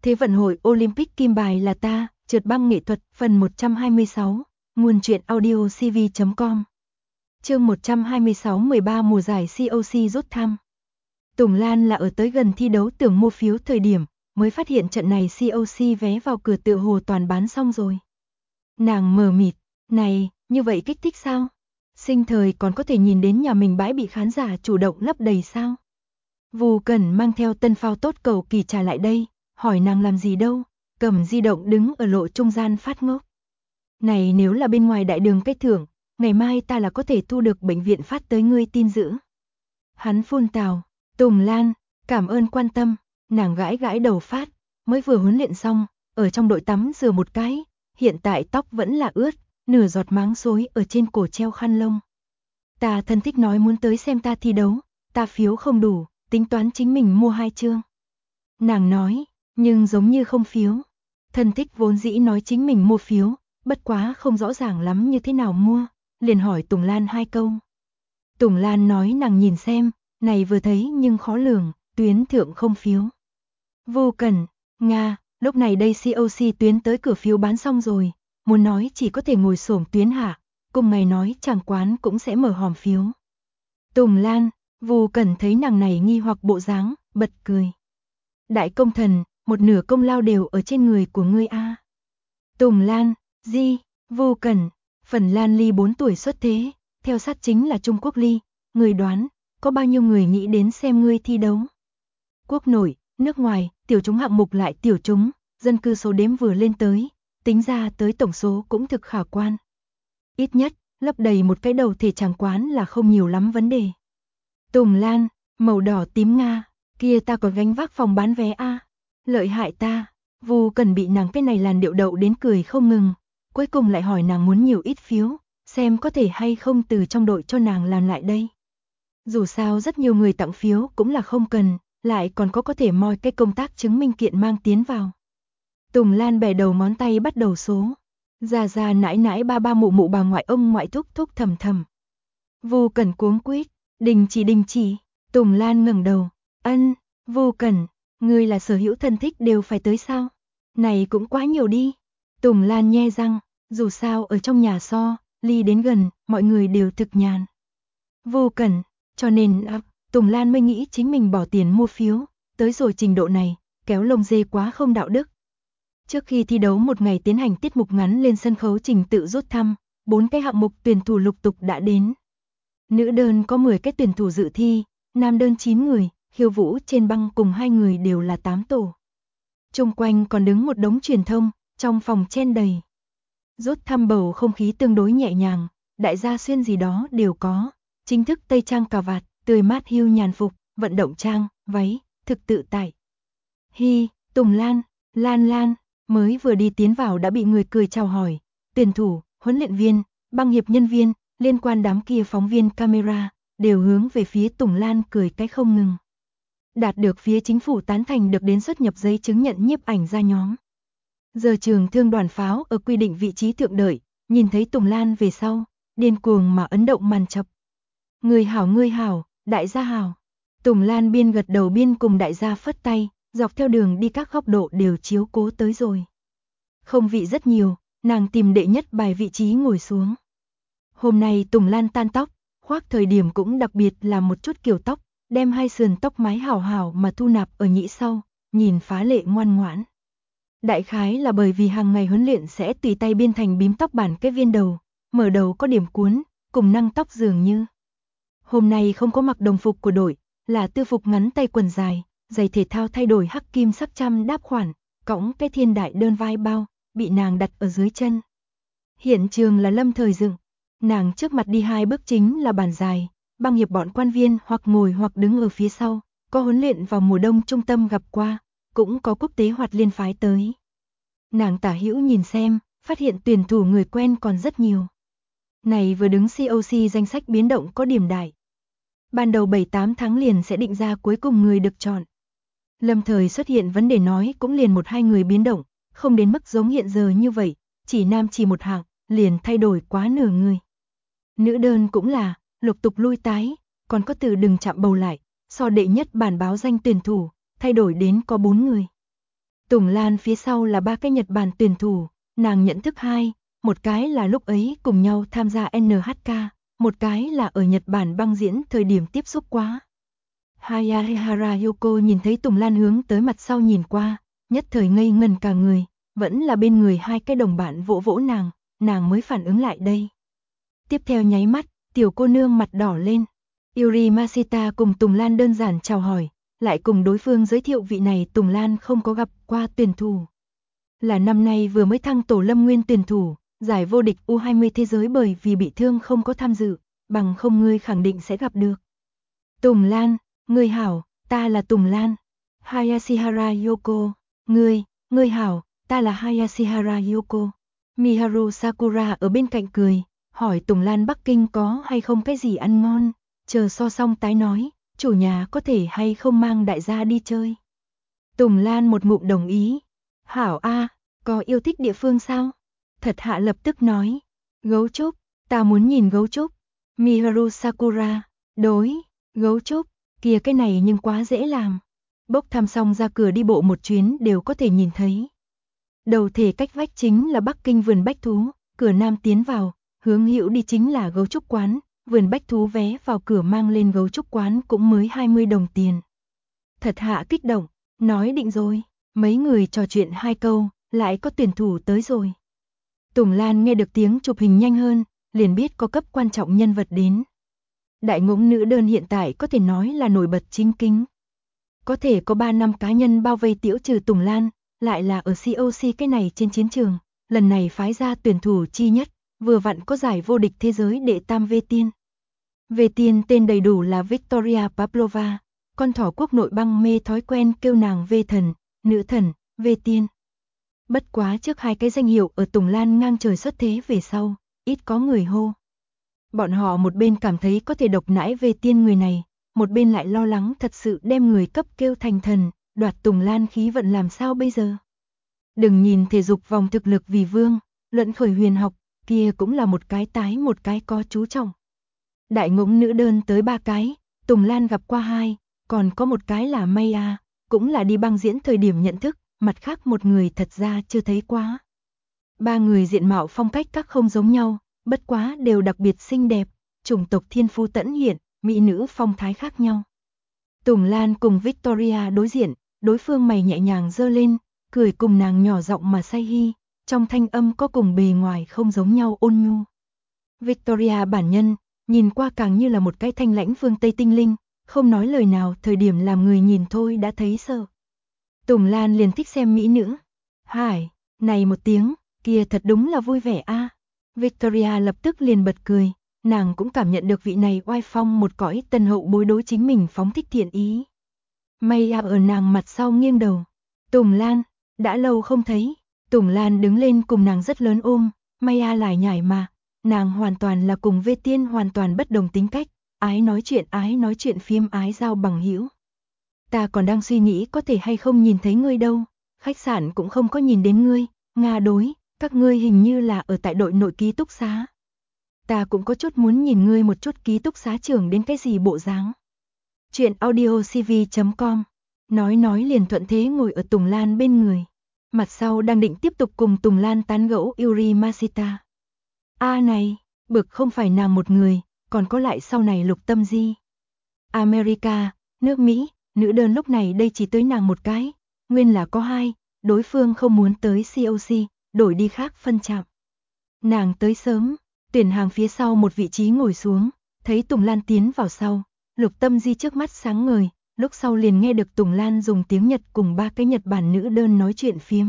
Thế vận hội Olympic kim bài là ta, trượt băng nghệ thuật, phần 126, nguồn truyện audio cv.com. Chương 126 13 mùa giải COC rút thăm. Tùng Lan là ở tới gần thi đấu tưởng mua phiếu thời điểm, mới phát hiện trận này COC vé vào cửa tựa hồ toàn bán xong rồi. Nàng mờ mịt, này, như vậy kích thích sao? Sinh thời còn có thể nhìn đến nhà mình bãi bị khán giả chủ động lấp đầy sao? Vu Cẩn mang theo tân phao tốt cầu kỳ trả lại đây, hỏi nàng làm gì đâu, cầm di động đứng ở lộ trung gian phát ngốc. Này nếu là bên ngoài đại đường cái thưởng, ngày mai ta là có thể thu được bệnh viện phát tới ngươi tin dữ. Hắn phun tào, Tùng Lan, cảm ơn quan tâm, nàng gãi gãi đầu phát, mới vừa huấn luyện xong, ở trong đội tắm rửa một cái, hiện tại tóc vẫn là ướt, nửa giọt máng xối ở trên cổ treo khăn lông. Ta thân thích nói muốn tới xem ta thi đấu, ta phiếu không đủ, tính toán chính mình mua 2 chương. Nàng nói, nhưng giống như không phiếu. Thân thích vốn dĩ nói chính mình mua phiếu, bất quá không rõ ràng lắm như thế nào mua, liền hỏi Tùng Lan 2 câu. Tùng Lan nói nàng nhìn xem, này vừa thấy nhưng khó lường, tuyến thượng không phiếu. Vô Cẩn, Nga, lúc này đây COC tuyến tới cửa phiếu bán xong rồi, muốn nói chỉ có thể ngồi xổm tuyến hạ, cùng ngày nói chàng quán cũng sẽ mở hòm phiếu. Tùng Lan, Vu Cẩn thấy nàng này nghi hoặc bộ dáng, bật cười. Đại công thần, một nửa công lao đều ở trên người của ngươi a. Tùng Lan, di, Vu Cẩn, Phần Lan Ly 4 tuổi xuất thế, theo sát chính là Trung Quốc Ly, người đoán, có bao nhiêu người nghĩ đến xem ngươi thi đấu? Quốc nội, nước ngoài, tiểu chúng hạng mục lại tiểu chúng, dân cư số đếm vừa lên tới, tính ra tới tổng số cũng thực khả quan. Ít nhất, lấp đầy một cái đầu thể tràng quán là không nhiều lắm vấn đề. Tùng Lan, màu đỏ tím Nga, kia ta còn gánh vác phòng bán vé a, lợi hại ta. Vu Cẩn bị nàng cái này làn điệu đậu đến cười không ngừng, cuối cùng lại hỏi nàng muốn nhiều ít phiếu, xem có thể hay không từ trong đội cho nàng làm lại đây. Dù sao rất nhiều người tặng phiếu cũng là không cần, lại còn có thể moi cái công tác chứng minh kiện mang tiến vào. Tùng Lan bẻ đầu ngón tay bắt đầu số. Già già nãi nãi ba ba mụ mụ bà ngoại ông ngoại thúc thúc thầm thầm. Vu Cẩn cuống quýt, đình chỉ. Tùng Lan ngẩng đầu, ân, Vu Cẩn, ngươi là sở hữu thân thích đều phải tới sao? Này cũng quá nhiều đi. Tùng Lan nhe răng, dù sao ở trong nhà so, ly đến gần, mọi người đều thực nhàn. Vu Cẩn, cho nên Tùng Lan mới nghĩ chính mình bỏ tiền mua phiếu, tới rồi trình độ này, kéo lông dê quá không đạo đức. Trước khi thi đấu một ngày tiến hành tiết mục ngắn lên sân khấu trình tự rút thăm, 4 cái hạng mục tuyển thủ lục tục đã đến. Nữ đơn có 10 cái tuyển thủ dự thi, nam đơn 9 người, khiêu vũ trên băng cùng 2 người đều là 8 tổ. Chung quanh còn đứng một đống truyền thông, trong phòng chen đầy. Rút thăm bầu không khí tương đối nhẹ nhàng, đại gia xuyên gì đó đều có, chính thức tây trang cà vạt, tươi mát hưu nhàn phục, vận động trang, váy, thực tự tại. Hi, Tùng Lan, Lan, mới vừa đi tiến vào đã bị người cười chào hỏi, tuyển thủ, huấn luyện viên, băng hiệp nhân viên, liên quan đám kia phóng viên camera, đều hướng về phía Tùng Lan cười cái không ngừng. Đạt được phía chính phủ tán thành được đến xuất nhập giấy chứng nhận nhiếp ảnh ra nhóm. Giờ trường thương đoàn pháo ở quy định vị trí thượng đợi, nhìn thấy Tùng Lan về sau, điên cuồng mà ấn động màn chập. Người hảo, đại gia hảo. Tùng Lan biên gật đầu biên cùng đại gia phất tay, dọc theo đường đi các góc độ đều chiếu cố tới rồi. Không vị rất nhiều, nàng tìm đệ nhất bài vị trí ngồi xuống. Hôm nay Tùng Lan tan tóc, khoác thời điểm cũng đặc biệt là một chút kiểu tóc, đem 2 sườn tóc mái hảo mà thu nạp ở nhĩ sau, nhìn phá lệ ngoan ngoãn. Đại khái là bởi vì hàng ngày huấn luyện sẽ tùy tay biên thành bím tóc bản cái viên đầu, mở đầu có điểm cuốn, cùng năng tóc dường như. Hôm nay không có mặc đồng phục của đội, là tư phục ngắn tay quần dài, giày thể thao thay đổi hắc kim sắc trăm đáp khoản, cõng cái thiên đại đơn vai bao, bị nàng đặt ở dưới chân. Hiện trường là lâm thời dựng, nàng trước mặt đi 2 bước chính là bàn dài, băng hiệp bọn quan viên hoặc ngồi hoặc đứng ở phía sau, có huấn luyện vào mùa đông trung tâm gặp qua, cũng có quốc tế hoạt liên phái tới. Nàng tả hữu nhìn xem, phát hiện tuyển thủ người quen còn rất nhiều. Này vừa đứng COC danh sách biến động có điểm đại. Ban đầu 7-8 tháng liền sẽ định ra cuối cùng người được chọn. Lâm thời xuất hiện vấn đề nói cũng liền 1-2 người biến động, không đến mức giống hiện giờ như vậy, chỉ nam chỉ một hạng, liền thay đổi quá nửa người. Nữ đơn cũng là, lục tục lui tái, còn có từ đừng chạm bầu lại, so đệ nhất bản báo danh tuyển thủ, thay đổi đến có 4 người. Tùng Lan phía sau là 3 cái Nhật Bản tuyển thủ, nàng nhận thức 2, một cái là lúc ấy cùng nhau tham gia NHK, một cái là ở Nhật Bản băng diễn thời điểm tiếp xúc quá. Hayahara Yoko nhìn thấy Tùng Lan hướng tới mặt sau nhìn qua, nhất thời ngây ngần cả người, vẫn là bên người 2 cái đồng bạn vỗ vỗ nàng mới phản ứng lại đây. Tiếp theo nháy mắt, tiểu cô nương mặt đỏ lên. Yuri Mashita cùng Tùng Lan đơn giản chào hỏi, lại cùng đối phương giới thiệu vị này Tùng Lan không có gặp qua tuyển thủ. Là năm nay vừa mới thăng tổ Lâm Nguyên tuyển thủ, giải vô địch U20 thế giới bởi vì bị thương không có tham dự, bằng không ngươi khẳng định sẽ gặp được. Tùng Lan, ngươi hảo, ta là Tùng Lan. Hayashihara Yoko, ngươi hảo, ta là Hayashihara Yoko. Miharu Sakura ở bên cạnh cười, hỏi Tùng Lan Bắc Kinh có hay không cái gì ăn ngon, chờ so xong tái nói, chủ nhà có thể hay không mang đại gia đi chơi. Tùng Lan một ngụm đồng ý. Hảo a, có yêu thích địa phương sao? Thật hạ lập tức nói. Gấu trúc, ta muốn nhìn gấu trúc. Miharu Sakura, đối, gấu trúc, kìa cái này nhưng quá dễ làm. Bốc thăm xong ra cửa đi bộ một chuyến đều có thể nhìn thấy. Đầu thể cách vách chính là Bắc Kinh vườn bách thú, cửa nam tiến vào, hướng hữu đi chính là gấu trúc quán, vườn bách thú vé vào cửa mang lên gấu trúc quán cũng mới 20 đồng tiền. Thật hạ kích động, nói định rồi, mấy người trò chuyện 2 câu, lại có tuyển thủ tới rồi. Tùng Lan nghe được tiếng chụp hình nhanh hơn, liền biết có cấp quan trọng nhân vật đến. Đại ngỗng nữ đơn hiện tại có thể nói là nổi bật chính kinh. Có thể có 3 năm cá nhân bao vây tiễu trừ Tùng Lan, lại là ở COC cái này trên chiến trường, lần này phái ra tuyển thủ chi nhất, vừa vặn có giải vô địch thế giới đệ tam V Tiên. V Tiên tên đầy đủ là Victoria Pavlova, con thỏ quốc nội băng mê thói quen kêu nàng V thần, nữ thần, V Tiên. Bất quá trước 2 cái danh hiệu ở Tùng Lan ngang trời xuất thế về sau, ít có người hô. Bọn họ một bên cảm thấy có thể độc nãi V Tiên người này, một bên lại lo lắng thật sự đem người cấp kêu thành thần, đoạt Tùng Lan khí vận làm sao bây giờ. Đừng nhìn thể dục vòng thực lực vì vương, luận khởi huyền học, kia cũng là một cái tái một cái có chú trọng. Đại ngỗng nữ đơn tới 3 cái, Tùng Lan gặp qua 2, còn có một cái là Maya, cũng là đi băng diễn thời điểm nhận thức, mặt khác một người thật ra chưa thấy quá. 3 người diện mạo phong cách các không giống nhau, bất quá đều đặc biệt xinh đẹp, chủng tộc thiên phu tẫn hiện, mỹ nữ phong thái khác nhau. Tùng Lan cùng Victoria đối diện, đối phương mày nhẹ nhàng giơ lên, cười cùng nàng nhỏ giọng mà say hi, trong thanh âm có cùng bề ngoài không giống nhau ôn nhu. Victoria bản nhân, nhìn qua càng như là một cái thanh lãnh phương Tây tinh linh, không nói lời nào, thời điểm làm người nhìn thôi đã thấy sợ. Tùng Lan liền thích xem mỹ nữ. Hải, này một tiếng, kia thật đúng là vui vẻ a. Victoria lập tức liền bật cười, nàng cũng cảm nhận được vị này oai phong một cõi tân hậu bối đối chính mình phóng thích thiện ý. Maya ở nàng mặt sau nghiêng đầu. Tùng Lan, đã lâu không thấy. Tùng Lan đứng lên cùng nàng rất lớn ôm, Maya lải nhải mà, nàng hoàn toàn là cùng V Tiên hoàn toàn bất đồng tính cách, ái nói chuyện phiếm ái giao bằng hữu. Ta còn đang suy nghĩ có thể hay không nhìn thấy ngươi đâu, khách sạn cũng không có nhìn đến ngươi, Nga đối, các ngươi hình như là ở tại đội nội ký túc xá. Ta cũng có chút muốn nhìn ngươi một chút ký túc xá trưởng đến cái gì bộ dáng. Chuyện audiocv.com, nói liền thuận thế ngồi ở Tùng Lan bên người. Mặt sau đang định tiếp tục cùng Tùng Lan tán gẫu Yuri Mashita. Này, bực không phải nàng một người, còn có lại sau này Lục Tâm Di. America, nước Mỹ, nữ đơn lúc này đây chỉ tới nàng một cái, nguyên là có 2, đối phương không muốn tới COC, đổi đi khác phân trạm. Nàng tới sớm, tuyển hàng phía sau một vị trí ngồi xuống, thấy Tùng Lan tiến vào sau, Lục Tâm Di trước mắt sáng ngời, lúc sau liền nghe được Tùng Lan dùng tiếng Nhật cùng 3 cái Nhật Bản nữ đơn nói chuyện phiếm.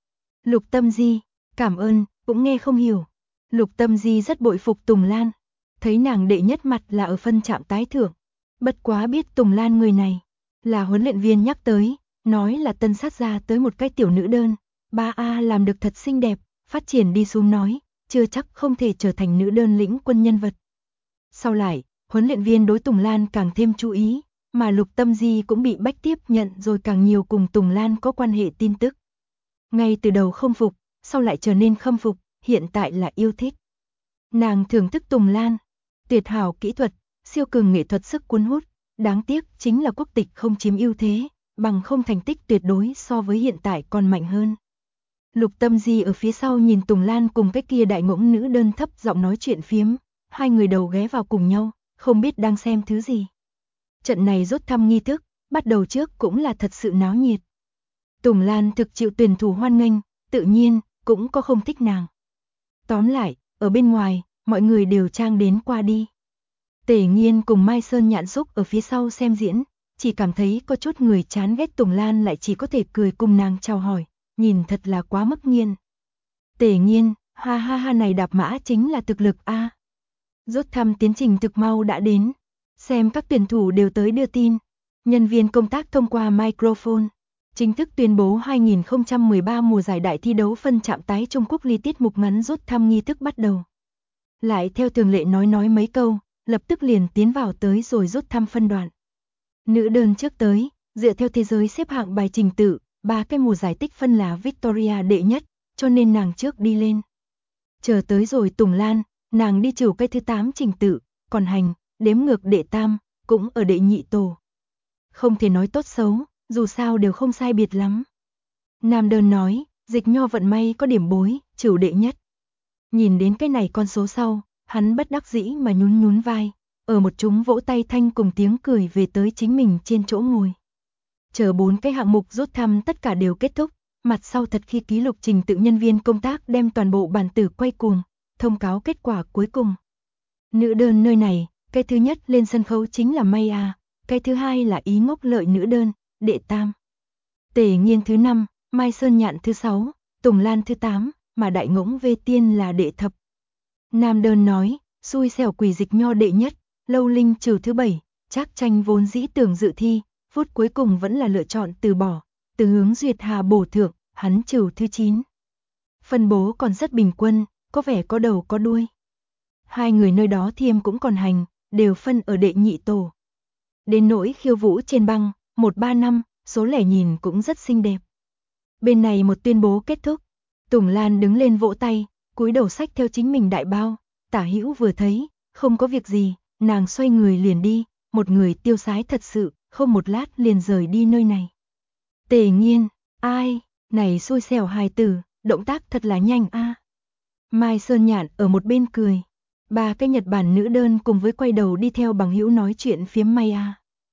Lục Tâm Di, cảm ơn, cũng nghe không hiểu. Lục Tâm Di rất bội phục Tùng Lan, thấy nàng đệ nhất mặt là ở phân trạm tái thưởng. Bất quá biết Tùng Lan người này, là huấn luyện viên nhắc tới, nói là tân sát ra tới một cái tiểu nữ đơn, 3A làm được thật xinh đẹp, phát triển đi xuống nói, chưa chắc không thể trở thành nữ đơn lĩnh quân nhân vật. Sau lại, huấn luyện viên đối Tùng Lan càng thêm chú ý, mà Lục Tâm Di cũng bị bách tiếp nhận rồi càng nhiều cùng Tùng Lan có quan hệ tin tức. Ngay từ đầu không phục, sau lại trở nên khâm phục, hiện tại là yêu thích. Nàng thưởng thức Tùng Lan, tuyệt hảo kỹ thuật, siêu cường nghệ thuật sức cuốn hút, đáng tiếc chính là quốc tịch không chiếm ưu thế, bằng không thành tích tuyệt đối so với hiện tại còn mạnh hơn. Lục Tâm Di ở phía sau nhìn Tùng Lan cùng cái kia đại ngỗng nữ đơn thấp giọng nói chuyện phiếm, hai người đầu ghé vào cùng nhau, không biết đang xem thứ gì. Trận này rút thăm nghi thức, bắt đầu trước cũng là thật sự náo nhiệt. Tùng Lan thực chịu tuyển thủ hoan nghênh, tự nhiên, cũng có không thích nàng. Tóm lại, ở bên ngoài, mọi người đều trang đến qua đi. Tề Nghiên cùng Mai Sơn Nhạn Xúc ở phía sau xem diễn, chỉ cảm thấy có chút người chán ghét Tùng Lan lại chỉ có thể cười cùng nàng chào hỏi, nhìn thật là quá mức nghiên. Tề Nghiên, ha ha ha này đạp mã chính là thực lực a. Rút thăm tiến trình thực mau đã đến, xem các tuyển thủ đều tới đưa tin. Nhân viên công tác thông qua microphone, chính thức tuyên bố 2013 mùa giải đại thi đấu phân chạm tái Trung Quốc Ly tiết mục ngắn rút thăm nghi thức bắt đầu. Lại theo thường lệ nói mấy câu, lập tức liền tiến vào tới rồi rút thăm phân đoạn. Nữ đơn trước tới, dựa theo thế giới xếp hạng bài trình tự, 3 cái mùa giải tích phân là Victoria đệ nhất, cho nên nàng trước đi lên. Chờ tới rồi Tùng Lan, nàng đi chịu cái thứ 8 trình tự, còn Hành, đếm ngược đệ tam, cũng ở đệ nhị tổ. Không thể nói tốt xấu, dù sao đều không sai biệt lắm. Nam đơn nói, Dịch Nho vận may có điểm bối, chịu đệ nhất. Nhìn đến cái này con số sau, hắn bất đắc dĩ mà nhún vai, ở một chúng vỗ tay thanh cùng tiếng cười về tới chính mình trên chỗ ngồi. Chờ 4 cái hạng mục rút thăm tất cả đều kết thúc, mặt sau thật khi ký lục trình tự nhân viên công tác đem toàn bộ bản tử quay cuồng, thông cáo kết quả cuối cùng. Nữ đơn nơi này, cái thứ nhất lên sân khấu chính là Maya, cái thứ hai là Ý Ngốc Lợi nữ đơn, đệ tam. Tề Nghiên thứ 5, Mai Sơn Nhạn thứ 6, Tùng Lan thứ 8, mà đại ngỗng Vê Tiên là đệ thập. Nam đơn nói, xui xẻo Quỷ Dịch Nho đệ nhất, Lâu Linh trừ thứ 7, Trác Tranh vốn dĩ tưởng dự thi, phút cuối cùng vẫn là lựa chọn từ bỏ, Từ Hướng Duyệt Hà bổ thượng, hắn trừ thứ 9. Phân bố còn rất bình quân, có vẻ có đầu có đuôi. Hai người nơi đó Thiêm cũng còn Hành, đều phân ở đệ nhị tổ. Đến nỗi Khiêu Vũ trên băng, 135, số lẻ nhìn cũng rất xinh đẹp. Bên này một tuyên bố kết thúc, Tùng Lan đứng lên vỗ tay, cúi đầu sách theo chính mình đại bao, Tả Hữu vừa thấy, không có việc gì, nàng xoay người liền đi, một người tiêu sái thật sự, không một lát liền rời đi nơi này. Tề Nghiên, ai, này xui xẻo hài tử, động tác thật là nhanh a. Mai Sơn Nhạn ở một bên cười, 3 cái Nhật Bản nữ đơn cùng với quay đầu đi theo bằng hữu nói chuyện phiếm Maya.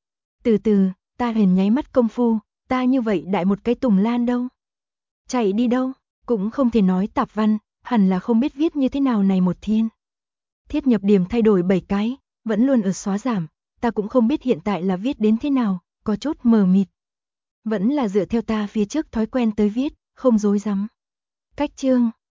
Từ từ, ta huyền nháy mắt công phu, ta như vậy đại một cái Tùng Lan đâu? Chạy đi đâu? Cũng không thể nói tạp văn, hẳn là không biết viết như thế nào này một thiên. Thiết nhập điểm thay đổi 7 cái, vẫn luôn ở xóa giảm, ta cũng không biết hiện tại là viết đến thế nào, có chút mờ mịt. Vẫn là dựa theo ta phía trước thói quen tới viết, không dối rắm. Cách chương